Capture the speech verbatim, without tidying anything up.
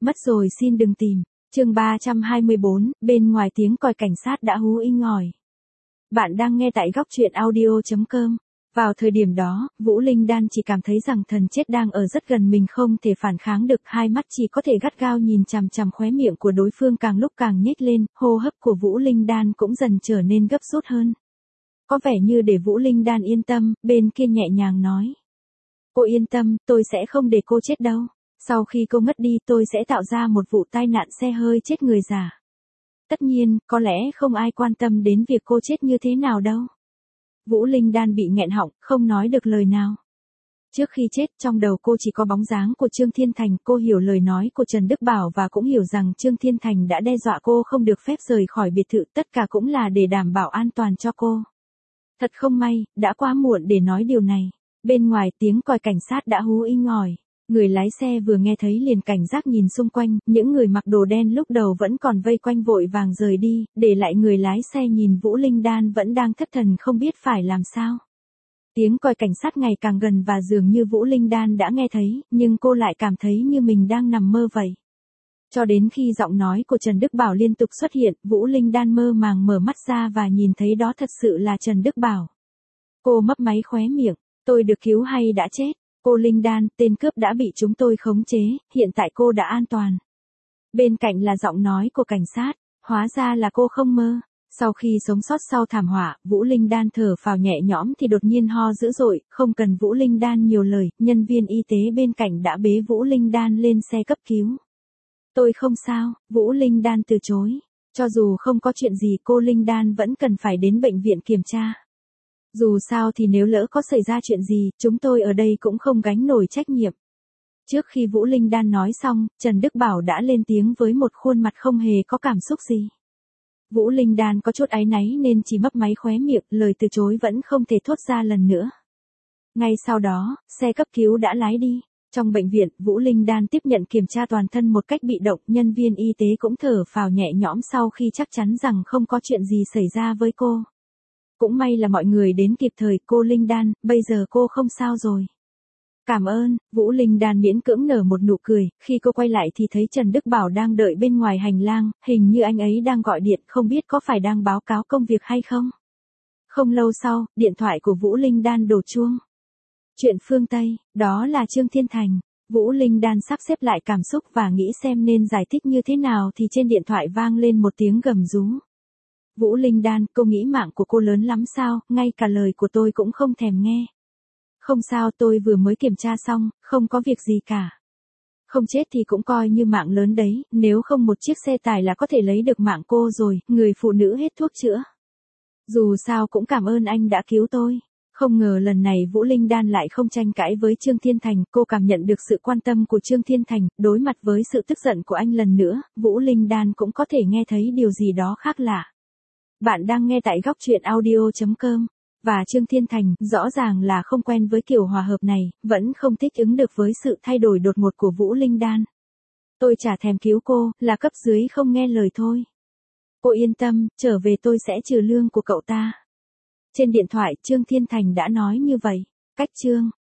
Mất rồi xin đừng tìm. Chương ba trăm hai mươi bốn, bên ngoài tiếng còi cảnh sát đã hú inh ỏi. Bạn đang nghe tại góc truyện audio chấm com. Vào thời điểm đó, Vũ Linh Đan chỉ cảm thấy rằng thần chết đang ở rất gần mình, không thể phản kháng được, hai mắt chỉ có thể gắt gao nhìn chằm chằm khóe miệng của đối phương càng lúc càng nhếch lên, hô hấp của Vũ Linh Đan cũng dần trở nên gấp rút hơn. Có vẻ như để Vũ Linh Đan yên tâm, bên kia nhẹ nhàng nói. Cô yên tâm, tôi sẽ không để cô chết đâu. Sau khi cô ngất đi tôi sẽ tạo ra một vụ tai nạn xe hơi chết người giả. Tất nhiên, có lẽ không ai quan tâm đến việc cô chết như thế nào đâu. Vũ Linh Đan bị nghẹn họng, không nói được lời nào. Trước khi chết, trong đầu cô chỉ có bóng dáng của Trương Thiên Thành, cô hiểu lời nói của Trần Đức Bảo và cũng hiểu rằng Trương Thiên Thành đã đe dọa cô không được phép rời khỏi biệt thự, tất cả cũng là để đảm bảo an toàn cho cô. Thật không may, đã quá muộn để nói điều này. Bên ngoài tiếng còi cảnh sát đã hú inh ỏi. Người lái xe vừa nghe thấy liền cảnh giác nhìn xung quanh, những người mặc đồ đen lúc đầu vẫn còn vây quanh vội vàng rời đi, để lại người lái xe nhìn Vũ Linh Đan vẫn đang thất thần không biết phải làm sao. Tiếng còi cảnh sát ngày càng gần và dường như Vũ Linh Đan đã nghe thấy, nhưng cô lại cảm thấy như mình đang nằm mơ vậy. Cho đến khi giọng nói của Trần Đức Bảo liên tục xuất hiện, Vũ Linh Đan mơ màng mở mắt ra và nhìn thấy đó thật sự là Trần Đức Bảo. Cô mấp máy khóe miệng, tôi được cứu hay đã chết? Cô Linh Đan, tên cướp đã bị chúng tôi khống chế, hiện tại cô đã an toàn. Bên cạnh là giọng nói của cảnh sát, hóa ra là cô không mơ. Sau khi sống sót sau thảm họa, Vũ Linh Đan thở phào nhẹ nhõm thì đột nhiên ho dữ dội, không cần Vũ Linh Đan nhiều lời, nhân viên y tế bên cạnh đã bế Vũ Linh Đan lên xe cấp cứu. Tôi không sao, Vũ Linh Đan từ chối. Cho dù không có chuyện gì cô Linh Đan vẫn cần phải đến bệnh viện kiểm tra. Dù sao thì nếu lỡ có xảy ra chuyện gì, chúng tôi ở đây cũng không gánh nổi trách nhiệm. Trước khi Vũ Linh Đan nói xong, Trần Đức Bảo đã lên tiếng với một khuôn mặt không hề có cảm xúc gì. Vũ Linh Đan có chút áy náy nên chỉ mấp máy khóe miệng, lời từ chối vẫn không thể thốt ra lần nữa. Ngay sau đó, xe cấp cứu đã lái đi. Trong bệnh viện, Vũ Linh Đan tiếp nhận kiểm tra toàn thân một cách bị động, nhân viên y tế cũng thở phào nhẹ nhõm sau khi chắc chắn rằng không có chuyện gì xảy ra với cô. Cũng may là mọi người đến kịp thời, cô Linh Đan, bây giờ cô không sao rồi. Cảm ơn, Vũ Linh Đan miễn cưỡng nở một nụ cười, khi cô quay lại thì thấy Trần Đức Bảo đang đợi bên ngoài hành lang, hình như anh ấy đang gọi điện, không biết có phải đang báo cáo công việc hay không. Không lâu sau, điện thoại của Vũ Linh Đan đổ chuông. Chuyện phương Tây, đó là Trương Thiên Thành. Vũ Linh Đan sắp xếp lại cảm xúc và nghĩ xem nên giải thích như thế nào thì trên điện thoại vang lên một tiếng gầm rú. Vũ Linh Đan, cô nghĩ mạng của cô lớn lắm sao, ngay cả lời của tôi cũng không thèm nghe. Không sao, tôi vừa mới kiểm tra xong, không có việc gì cả. Không chết thì cũng coi như mạng lớn đấy, nếu không một chiếc xe tải là có thể lấy được mạng cô rồi, người phụ nữ hết thuốc chữa. Dù sao cũng cảm ơn anh đã cứu tôi. Không ngờ lần này Vũ Linh Đan lại không tranh cãi với Trương Thiên Thành, cô cảm nhận được sự quan tâm của Trương Thiên Thành, đối mặt với sự tức giận của anh lần nữa, Vũ Linh Đan cũng có thể nghe thấy điều gì đó khác lạ. Bạn đang nghe tại góc truyện audio chấm com. Và Trương Thiên Thành, rõ ràng là không quen với kiểu hòa hợp này, vẫn không thích ứng được với sự thay đổi đột ngột của Vũ Linh Đan. Tôi chả thèm cứu cô, là cấp dưới không nghe lời thôi. Cô yên tâm, trở về tôi sẽ trừ lương của cậu ta. Trên điện thoại Trương Thiên Thành đã nói như vậy. Cách Trương,